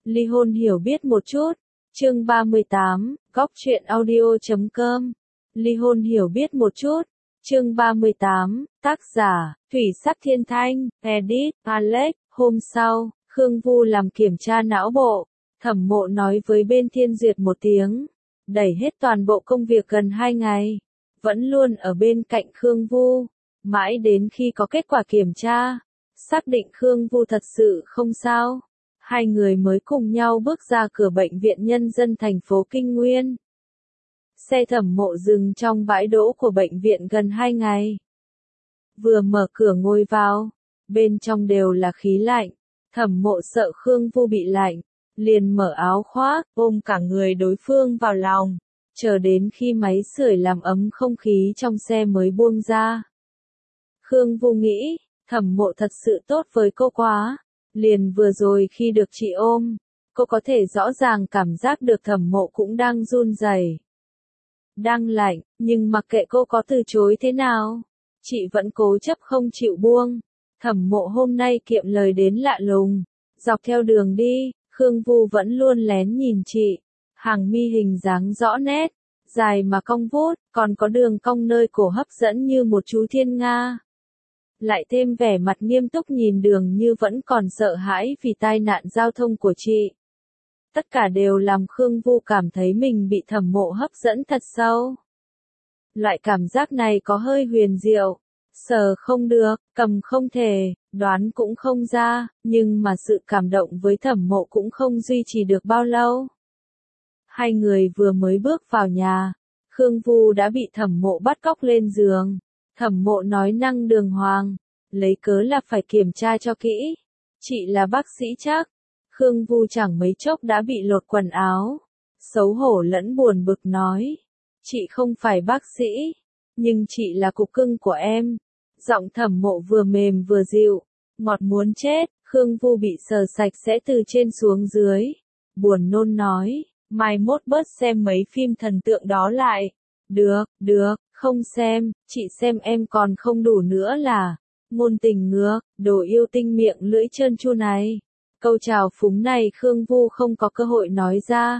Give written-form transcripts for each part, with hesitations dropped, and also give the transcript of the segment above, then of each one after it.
Ly hôn hiểu biết một chút. Chương 38, Góc truyện audio.com. Ly hôn hiểu biết một chút. Chương 38, tác giả, Thủy Sắc Thiên Thanh, edit, Alex. Hôm sau, Khương Vu làm kiểm tra não bộ. Thẩm Mộ nói với bên Thiên Duyệt một tiếng. Đẩy hết toàn bộ công việc gần 2 ngày. Vẫn luôn ở bên cạnh Khương Vu. Mãi đến khi có kết quả kiểm tra. Xác định Khương Vu thật sự không sao. Hai người mới cùng nhau bước ra cửa bệnh viện nhân dân thành phố Kinh Nguyên. Xe Thẩm Mộ dừng trong bãi đỗ của bệnh viện gần 2 ngày. Vừa mở cửa ngồi vào, bên trong đều là khí lạnh. Thẩm Mộ sợ Khương Vu bị lạnh, liền mở áo khoác, ôm cả người đối phương vào lòng, chờ đến khi máy sưởi làm ấm không khí trong xe mới buông ra. Khương Vu nghĩ, Thẩm Mộ thật sự tốt với cô quá. Liền vừa rồi khi được chị ôm, cô có thể rõ ràng cảm giác được Thẩm Mộ cũng đang run rẩy, đang lạnh, nhưng mặc kệ cô có từ chối thế nào, chị vẫn cố chấp không chịu buông. Thẩm Mộ hôm nay kiệm lời đến lạ lùng, dọc theo đường đi, Khương Vu vẫn luôn lén nhìn chị, hàng mi hình dáng rõ nét, dài mà cong vút, còn có đường cong nơi cổ hấp dẫn như một chú thiên nga. Lại thêm vẻ mặt nghiêm túc nhìn đường như vẫn còn sợ hãi vì tai nạn giao thông của chị. Tất cả đều làm Khương Vu cảm thấy mình bị Thẩm Mộ hấp dẫn thật sâu. Loại cảm giác này có hơi huyền diệu, sờ không được, cầm không thể, đoán cũng không ra, nhưng mà sự cảm động với Thẩm Mộ cũng không duy trì được bao lâu. Hai người vừa mới bước vào nhà, Khương Vu đã bị Thẩm Mộ bắt cóc lên giường. Thẩm Mộ nói năng đường hoàng, lấy cớ là phải kiểm tra cho kỹ. Chị là bác sĩ chắc. Khương Vu chẳng mấy chốc đã bị lột quần áo. Xấu hổ lẫn buồn bực nói. Chị không phải bác sĩ, nhưng chị là cục cưng của em. Giọng Thẩm Mộ vừa mềm vừa dịu, ngọt muốn chết. Khương Vu bị sờ sạch sẽ từ trên xuống dưới. Buồn nôn nói, mai mốt bớt xem mấy phim thần tượng đó lại. Được, không xem, chị xem em còn không đủ nữa là. Ngôn tình ngược, đồ yêu tinh miệng lưỡi trơn tru này. Câu chào phúng này Khương Vu không có cơ hội nói ra.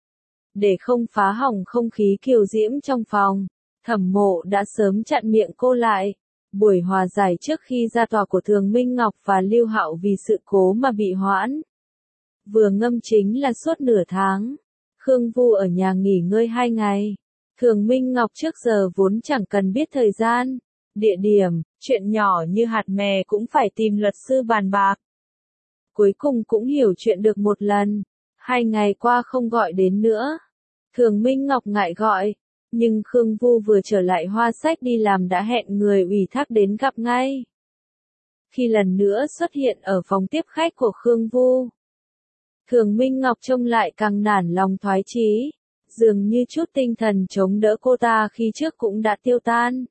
Để không phá hỏng không khí kiều diễm trong phòng, Thẩm Mộ đã sớm chặn miệng cô lại. Buổi hòa giải trước khi ra tòa của Thường Minh Ngọc và Lưu Hạo vì sự cố mà bị hoãn. Vừa ngâm chính là suốt nửa tháng. Khương Vu ở nhà nghỉ ngơi 2 ngày. Thường Minh Ngọc trước giờ vốn chẳng cần biết thời gian, địa điểm, chuyện nhỏ như hạt mè cũng phải tìm luật sư bàn bạc. Cuối cùng cũng hiểu chuyện được một lần. 2 ngày qua không gọi đến nữa. Thường Minh Ngọc ngại gọi, nhưng Khương Vu vừa trở lại Hoa Sách đi làm đã hẹn người ủy thác đến gặp ngay. Khi lần nữa xuất hiện ở phòng tiếp khách của Khương Vu, Thường Minh Ngọc trông lại càng nản lòng thoái chí. Dường như chút tinh thần chống đỡ cô ta khi trước cũng đã tiêu tan.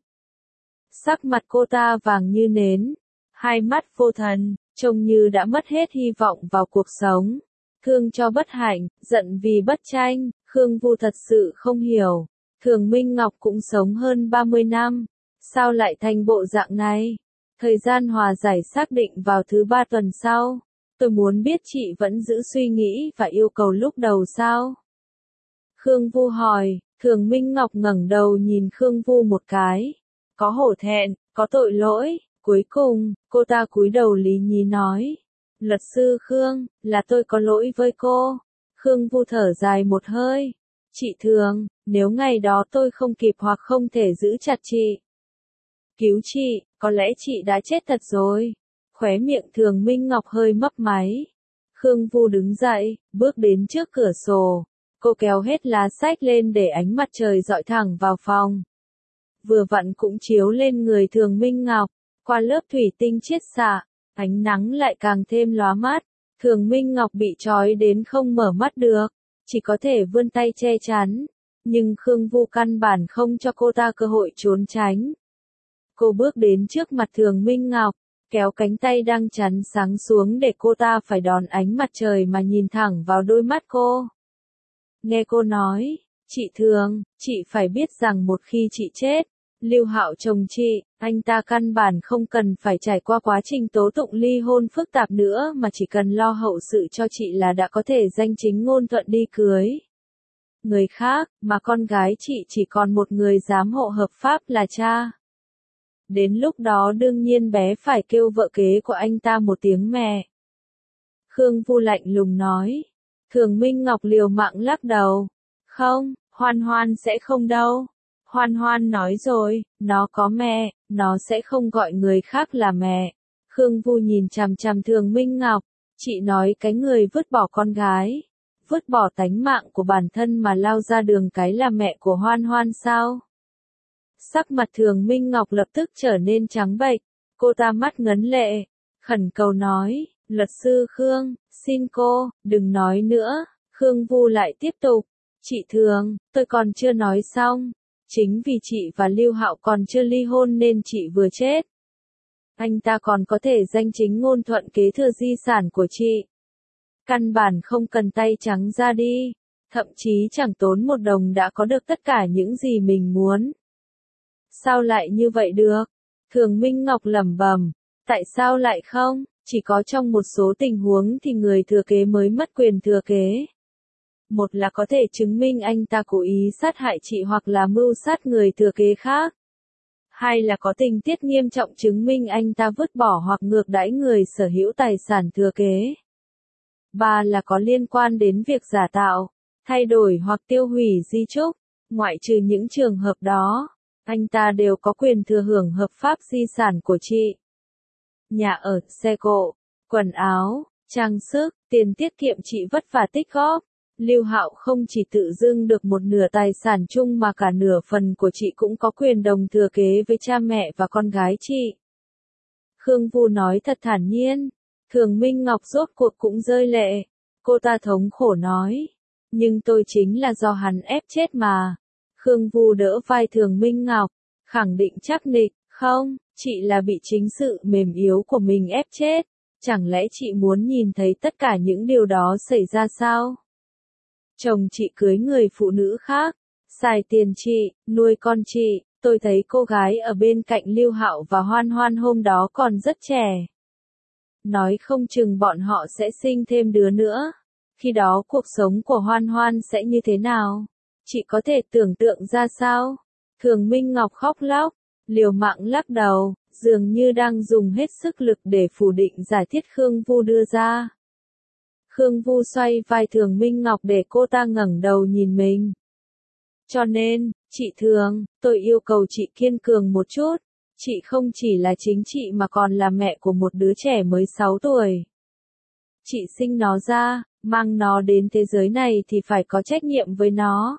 Sắc mặt cô ta vàng như nến, hai mắt vô thần, trông như đã mất hết hy vọng vào cuộc sống. Thương cho bất hạnh, giận vì bất tranh, Khương Vu thật sự không hiểu. Thường Minh Ngọc cũng sống hơn 30 năm, sao lại thành bộ dạng này? Thời gian hòa giải xác định vào thứ 3 tuần sau. Tôi muốn biết chị vẫn giữ suy nghĩ và yêu cầu lúc đầu sao? Khương Vu hỏi. Thường Minh Ngọc ngẩng đầu nhìn Khương Vu một cái. Có hổ thẹn, có tội lỗi. Cuối cùng, cô ta cúi đầu lý nhí nói. Luật sư Khương, là tôi có lỗi với cô. Khương Vu thở dài một hơi. Chị Thường, nếu ngày đó tôi không kịp hoặc không thể giữ chặt chị, cứu chị, có lẽ chị đã chết thật rồi. Khóe miệng Thường Minh Ngọc hơi mấp máy. Khương Vu đứng dậy, bước đến trước cửa sổ. Cô kéo hết lá sách lên để ánh mặt trời dọi thẳng vào phòng. Vừa vặn cũng chiếu lên người Thường Minh Ngọc, qua lớp thủy tinh chiết xạ, ánh nắng lại càng thêm lóa mắt. Thường Minh Ngọc bị trói đến không mở mắt được, chỉ có thể vươn tay che chắn. Nhưng Khương Vu căn bản không cho cô ta cơ hội trốn tránh. Cô bước đến trước mặt Thường Minh Ngọc, kéo cánh tay đang chắn sáng xuống để cô ta phải đón ánh mặt trời mà nhìn thẳng vào đôi mắt cô. Nghe cô nói, chị Thường, chị phải biết rằng một khi chị chết, Lưu Hạo chồng chị, anh ta căn bản không cần phải trải qua quá trình tố tụng ly hôn phức tạp nữa mà chỉ cần lo hậu sự cho chị là đã có thể danh chính ngôn thuận đi cưới người khác, mà con gái chị chỉ còn một người giám hộ hợp pháp là cha. Đến lúc đó đương nhiên bé phải kêu vợ kế của anh ta một tiếng mẹ. Khương Vu lạnh lùng nói. Thường Minh Ngọc liều mạng lắc đầu. Không, Hoan Hoan sẽ không đâu. Hoan Hoan nói rồi, nó có mẹ, nó sẽ không gọi người khác là mẹ. Khương Vu nhìn chằm chằm Thường Minh Ngọc. Chị nói cái người vứt bỏ con gái, vứt bỏ tánh mạng của bản thân mà lao ra đường cái là mẹ của Hoan Hoan sao? Sắc mặt Thường Minh Ngọc lập tức trở nên trắng bệch, cô ta mắt ngấn lệ, khẩn cầu nói, luật sư Khương, xin cô, đừng nói nữa. Khương Vu lại tiếp tục, chị Thường, tôi còn chưa nói xong, chính vì chị và Lưu Hạo còn chưa ly hôn nên chị vừa chết. Anh ta còn có thể danh chính ngôn thuận kế thừa di sản của chị. Căn bản không cần tay trắng ra đi, thậm chí chẳng tốn một đồng đã có được tất cả những gì mình muốn. Sao lại như vậy được? Thường Minh Ngọc lẩm bẩm, tại sao lại không? Chỉ có trong một số tình huống thì người thừa kế mới mất quyền thừa kế. Một là có thể chứng minh anh ta cố ý sát hại chị hoặc là mưu sát người thừa kế khác. Hai là có tình tiết nghiêm trọng chứng minh anh ta vứt bỏ hoặc ngược đãi người sở hữu tài sản thừa kế. Ba là có liên quan đến việc giả tạo, thay đổi hoặc tiêu hủy di chúc. Ngoại trừ những trường hợp đó, anh ta đều có quyền thừa hưởng hợp pháp di sản của chị. Nhà ở, xe cộ, quần áo, trang sức, tiền tiết kiệm chị vất vả tích góp. Lưu Hạo không chỉ tự dưng được một nửa tài sản chung mà cả nửa phần của chị cũng có quyền đồng thừa kế với cha mẹ và con gái chị. Khương Vu nói thật thản nhiên. Thường Minh Ngọc rốt cuộc cũng rơi lệ. Cô ta thống khổ nói. Nhưng tôi chính là do hắn ép chết mà. Khương Vu đỡ vai Thường Minh Ngọc, khẳng định chắc nịch, không, chị là bị chính sự mềm yếu của mình ép chết. Chẳng lẽ chị muốn nhìn thấy tất cả những điều đó xảy ra sao? Chồng chị cưới người phụ nữ khác, xài tiền chị, nuôi con chị, tôi thấy cô gái ở bên cạnh Lưu Hạo và Hoan Hoan hôm đó còn rất trẻ. Nói không chừng bọn họ sẽ sinh thêm đứa nữa. Khi đó cuộc sống của Hoan Hoan sẽ như thế nào? Chị có thể tưởng tượng ra sao? Thường Minh Ngọc khóc lóc, liều mạng lắc đầu, dường như đang dùng hết sức lực để phủ định giải thích Khương Vu đưa ra. Khương Vu xoay vai Thường Minh Ngọc để cô ta ngẩng đầu nhìn mình. Cho nên, chị Thường, tôi yêu cầu chị kiên cường một chút. Chị không chỉ là chính chị mà còn là mẹ của một đứa trẻ mới 6 tuổi. Chị sinh nó ra, mang nó đến thế giới này thì phải có trách nhiệm với nó.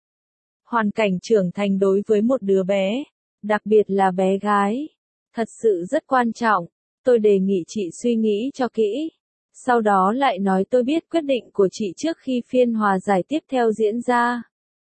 Hoàn cảnh trưởng thành đối với một đứa bé, đặc biệt là bé gái, thật sự rất quan trọng. Tôi đề nghị chị suy nghĩ cho kỹ. Sau đó lại nói tôi biết quyết định của chị trước khi phiên hòa giải tiếp theo diễn ra.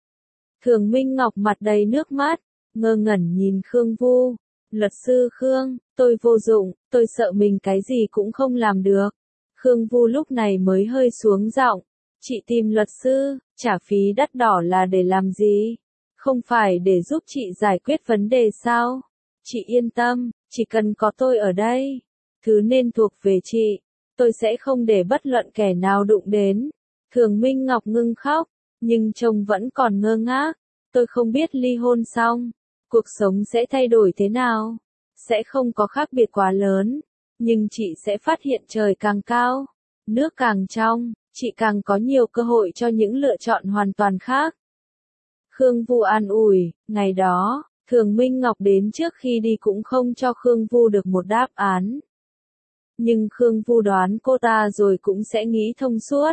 Thường Minh Ngọc mặt đầy nước mắt, ngơ ngẩn nhìn Khương Vu. Luật sư Khương, tôi vô dụng, tôi sợ mình cái gì cũng không làm được. Khương Vu lúc này mới hơi xuống giọng. Chị tìm luật sư, trả phí đắt đỏ là để làm gì? Không phải để giúp chị giải quyết vấn đề sao? Chị yên tâm, chỉ cần có tôi ở đây, thứ nên thuộc về chị, tôi sẽ không để bất luận kẻ nào đụng đến. Thường Minh Ngọc ngưng khóc, nhưng trông vẫn còn ngơ ngác. Tôi không biết ly hôn xong, cuộc sống sẽ thay đổi thế nào. Sẽ không có khác biệt quá lớn, nhưng chị sẽ phát hiện trời càng cao, nước càng trong, chị càng có nhiều cơ hội cho những lựa chọn hoàn toàn khác. Khương Vu an ủi, ngày đó, Thường Minh Ngọc đến trước khi đi cũng không cho Khương Vu được một đáp án. Nhưng Khương Vu đoán cô ta rồi cũng sẽ nghĩ thông suốt.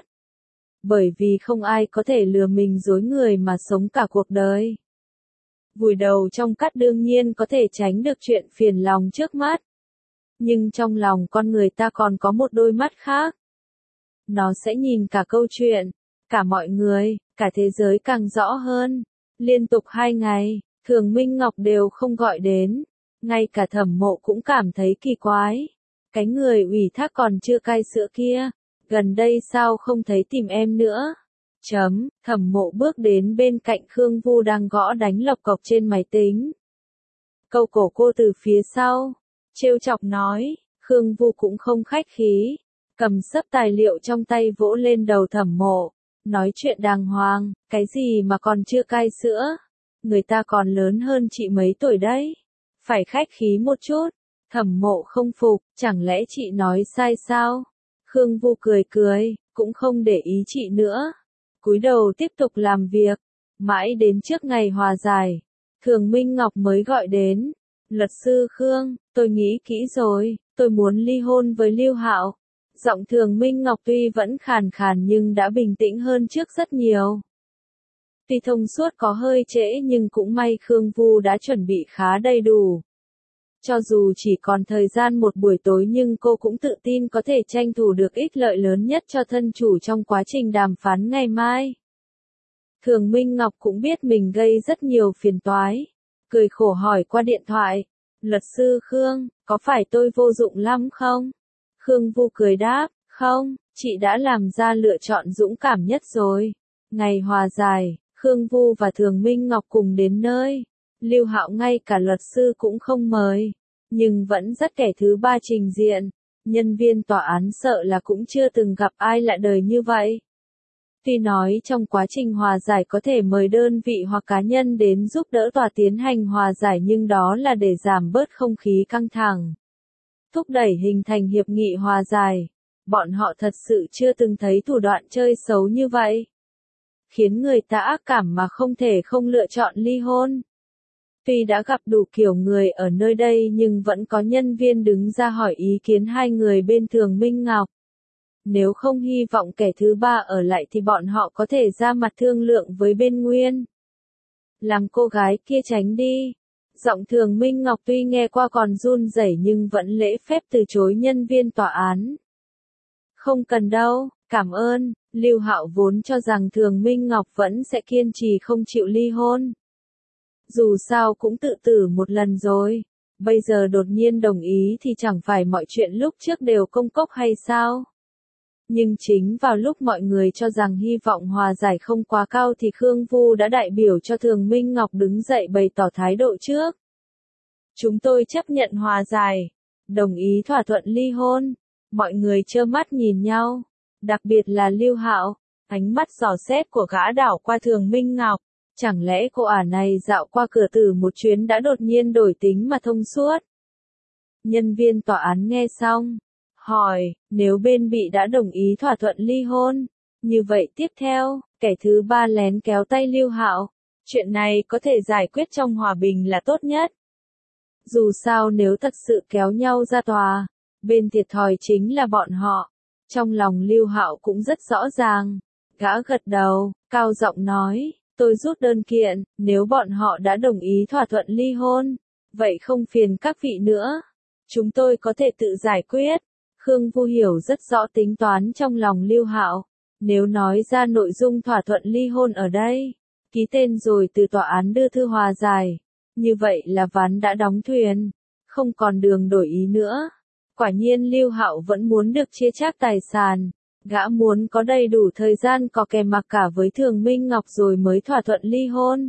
Bởi vì không ai có thể lừa mình dối người mà sống cả cuộc đời. Vùi đầu trong cát đương nhiên có thể tránh được chuyện phiền lòng trước mắt. Nhưng trong lòng con người ta còn có một đôi mắt khác. Nó sẽ nhìn cả câu chuyện, cả mọi người, cả thế giới càng rõ hơn. Liên tục 2 ngày, Thường Minh Ngọc đều không gọi đến. Ngay cả Thẩm Mộ cũng cảm thấy kỳ quái. Cái người ủy thác còn chưa cai sữa kia, gần đây sao không thấy tìm em nữa? Thẩm Mộ bước đến bên cạnh Khương Vu đang gõ đánh lộc cộc trên máy tính. Câu cổ cô từ phía sau, trêu chọc nói. Khương Vu cũng không khách khí, cầm xấp tài liệu trong tay vỗ lên đầu Thẩm Mộ, nói chuyện đàng hoàng, cái gì mà còn chưa cai sữa, người ta còn lớn hơn chị mấy tuổi đấy, phải khách khí một chút. Thẩm Mộ không phục, chẳng lẽ chị nói sai sao? Khương Vu cười cười, cũng không để ý chị nữa, cúi đầu tiếp tục làm việc, mãi đến trước ngày hòa giải, Thường Minh Ngọc mới gọi đến. Luật sư Khương, tôi nghĩ kỹ rồi, tôi muốn ly hôn với Lưu Hạo. Giọng Thường Minh Ngọc tuy vẫn khàn khàn nhưng đã bình tĩnh hơn trước rất nhiều. Tuy thông suốt có hơi trễ nhưng cũng may Khương Vu đã chuẩn bị khá đầy đủ. Cho dù chỉ còn thời gian một buổi tối nhưng cô cũng tự tin có thể tranh thủ được ích lợi lớn nhất cho thân chủ trong quá trình đàm phán ngày mai. Thường Minh Ngọc cũng biết mình gây rất nhiều phiền toái, cười khổ hỏi qua điện thoại. Luật sư Khương, có phải tôi vô dụng lắm không? Khương Vu cười đáp, không, chị đã làm ra lựa chọn dũng cảm nhất rồi. Ngày hòa giải, Khương Vu và Thường Minh Ngọc cùng đến nơi. Lưu Hạo ngay cả luật sư cũng không mời, nhưng vẫn rất kẻ thứ ba trình diện. Nhân viên tòa án sợ là cũng chưa từng gặp ai lạ đời như vậy. Tuy nói trong quá trình hòa giải có thể mời đơn vị hoặc cá nhân đến giúp đỡ tòa tiến hành hòa giải nhưng đó là để giảm bớt không khí căng thẳng, thúc đẩy hình thành hiệp nghị hòa giải. Bọn họ thật sự chưa từng thấy thủ đoạn chơi xấu như vậy, khiến người ta ác cảm mà không thể không lựa chọn ly hôn. Tuy đã gặp đủ kiểu người ở nơi đây nhưng vẫn có nhân viên đứng ra hỏi ý kiến hai người bên Thường Minh Ngọc. Nếu không hy vọng kẻ thứ ba ở lại thì bọn họ có thể ra mặt thương lượng với bên Nguyên. Làm cô gái kia tránh đi. Giọng Thường Minh Ngọc tuy nghe qua còn run rẩy nhưng vẫn lễ phép từ chối nhân viên tòa án. Không cần đâu, cảm ơn. Lưu Hạo vốn cho rằng Thường Minh Ngọc vẫn sẽ kiên trì không chịu ly hôn. Dù sao cũng tự tử một lần rồi, bây giờ đột nhiên đồng ý thì chẳng phải mọi chuyện lúc trước đều công cốc hay sao? Nhưng chính vào lúc mọi người cho rằng hy vọng hòa giải không quá cao thì Khương Vu đã đại biểu cho Thường Minh Ngọc đứng dậy bày tỏ thái độ trước. Chúng tôi chấp nhận hòa giải, đồng ý thỏa thuận ly hôn. Mọi người trơ mắt nhìn nhau, đặc biệt là Lưu Hạo, ánh mắt dò xét của gã đảo qua Thường Minh Ngọc. Chẳng lẽ cô ả này dạo qua cửa tử một chuyến đã đột nhiên đổi tính mà thông suốt? Nhân viên tòa án nghe xong, hỏi, nếu bên bị đã đồng ý thỏa thuận ly hôn, như vậy tiếp theo, kẻ thứ ba lén kéo tay Lưu Hạo, chuyện này có thể giải quyết trong hòa bình là tốt nhất. Dù sao nếu thật sự kéo nhau ra tòa, bên thiệt thòi chính là bọn họ. Trong lòng Lưu Hạo cũng rất rõ ràng, gã gật đầu, cao giọng nói. Tôi rút đơn kiện, nếu bọn họ đã đồng ý thỏa thuận ly hôn, vậy không phiền các vị nữa. Chúng tôi có thể tự giải quyết. Khương Vu hiểu rất rõ tính toán trong lòng Lưu Hạo. Nếu nói ra nội dung thỏa thuận ly hôn ở đây, ký tên rồi từ tòa án đưa thư hòa giải, như vậy là ván đã đóng thuyền, không còn đường đổi ý nữa. Quả nhiên Lưu Hạo vẫn muốn được chia chác tài sản. Gã muốn có đầy đủ thời gian có kè mặc cả với Thường Minh Ngọc rồi mới thỏa thuận ly hôn.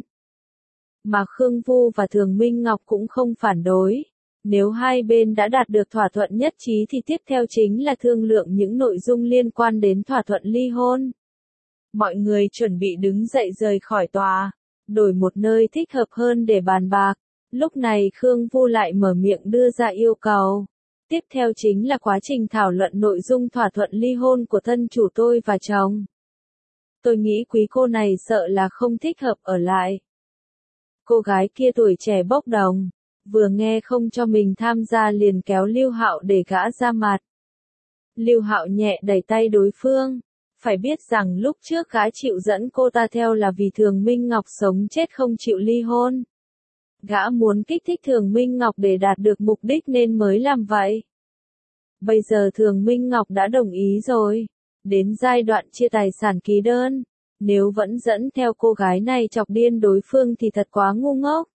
Mà Khương Vu và Thường Minh Ngọc cũng không phản đối. Nếu hai bên đã đạt được thỏa thuận nhất trí thì tiếp theo chính là thương lượng những nội dung liên quan đến thỏa thuận ly hôn. Mọi người chuẩn bị đứng dậy rời khỏi tòa, đổi một nơi thích hợp hơn để bàn bạc. Lúc này Khương Vu lại mở miệng đưa ra yêu cầu. Tiếp theo chính là quá trình thảo luận nội dung thỏa thuận ly hôn của thân chủ tôi và chồng. Tôi nghĩ quý cô này sợ là không thích hợp ở lại. Cô gái kia tuổi trẻ bốc đồng, vừa nghe không cho mình tham gia liền kéo Lưu Hạo để gã ra mặt. Lưu Hạo nhẹ đẩy tay đối phương. Phải biết rằng lúc trước gã chịu dẫn cô ta theo là vì Thường Minh Ngọc sống chết không chịu ly hôn. Gã muốn kích thích Thường Minh Ngọc để đạt được mục đích nên mới làm vậy. Bây giờ Thường Minh Ngọc đã đồng ý rồi. Đến giai đoạn chia tài sản ký đơn. Nếu vẫn dẫn theo cô gái này chọc điên đối phương thì thật quá ngu ngốc.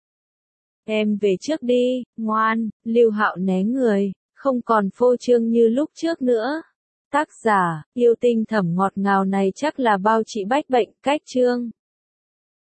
Em về trước đi, ngoan. Lưu Hạo né người, không còn phô trương như lúc trước nữa. Tác giả, yêu tinh thẩm ngọt ngào này chắc là bao chị bách bệnh, cách chương.